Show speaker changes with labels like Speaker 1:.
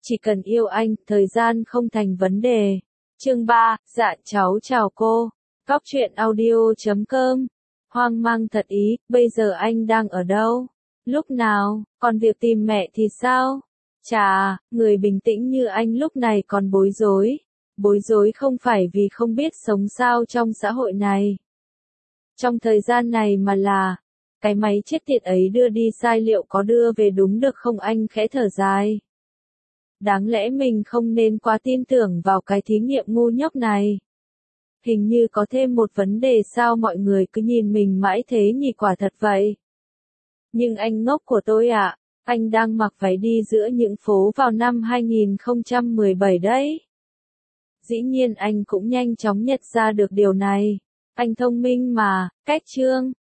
Speaker 1: Chỉ cần yêu anh, thời gian không thành vấn đề. Chương 3, dạ cháu chào cô. Cóc truyện audio.com. Hoang mang thật ý, bây giờ anh đang ở đâu? Lúc nào? Còn việc tìm mẹ thì sao? Chà, người bình tĩnh như anh lúc này còn bối rối. Bối rối không phải vì không biết sống sao trong xã hội này. Trong thời gian này mà là, cái máy chết tiệt ấy đưa đi sai liệu có đưa về đúng được không, anh khẽ thở dài. Đáng lẽ mình không nên quá tin tưởng vào cái thí nghiệm ngu ngốc này. Hình như có thêm một vấn đề, sao mọi người cứ nhìn mình mãi thế nhỉ, quả thật vậy. Nhưng anh ngốc của tôi ạ, anh đang mặc váy đi giữa những phố vào năm 2017 đấy. Dĩ nhiên anh cũng nhanh chóng nhận ra được điều này. Anh thông minh mà, cách chương.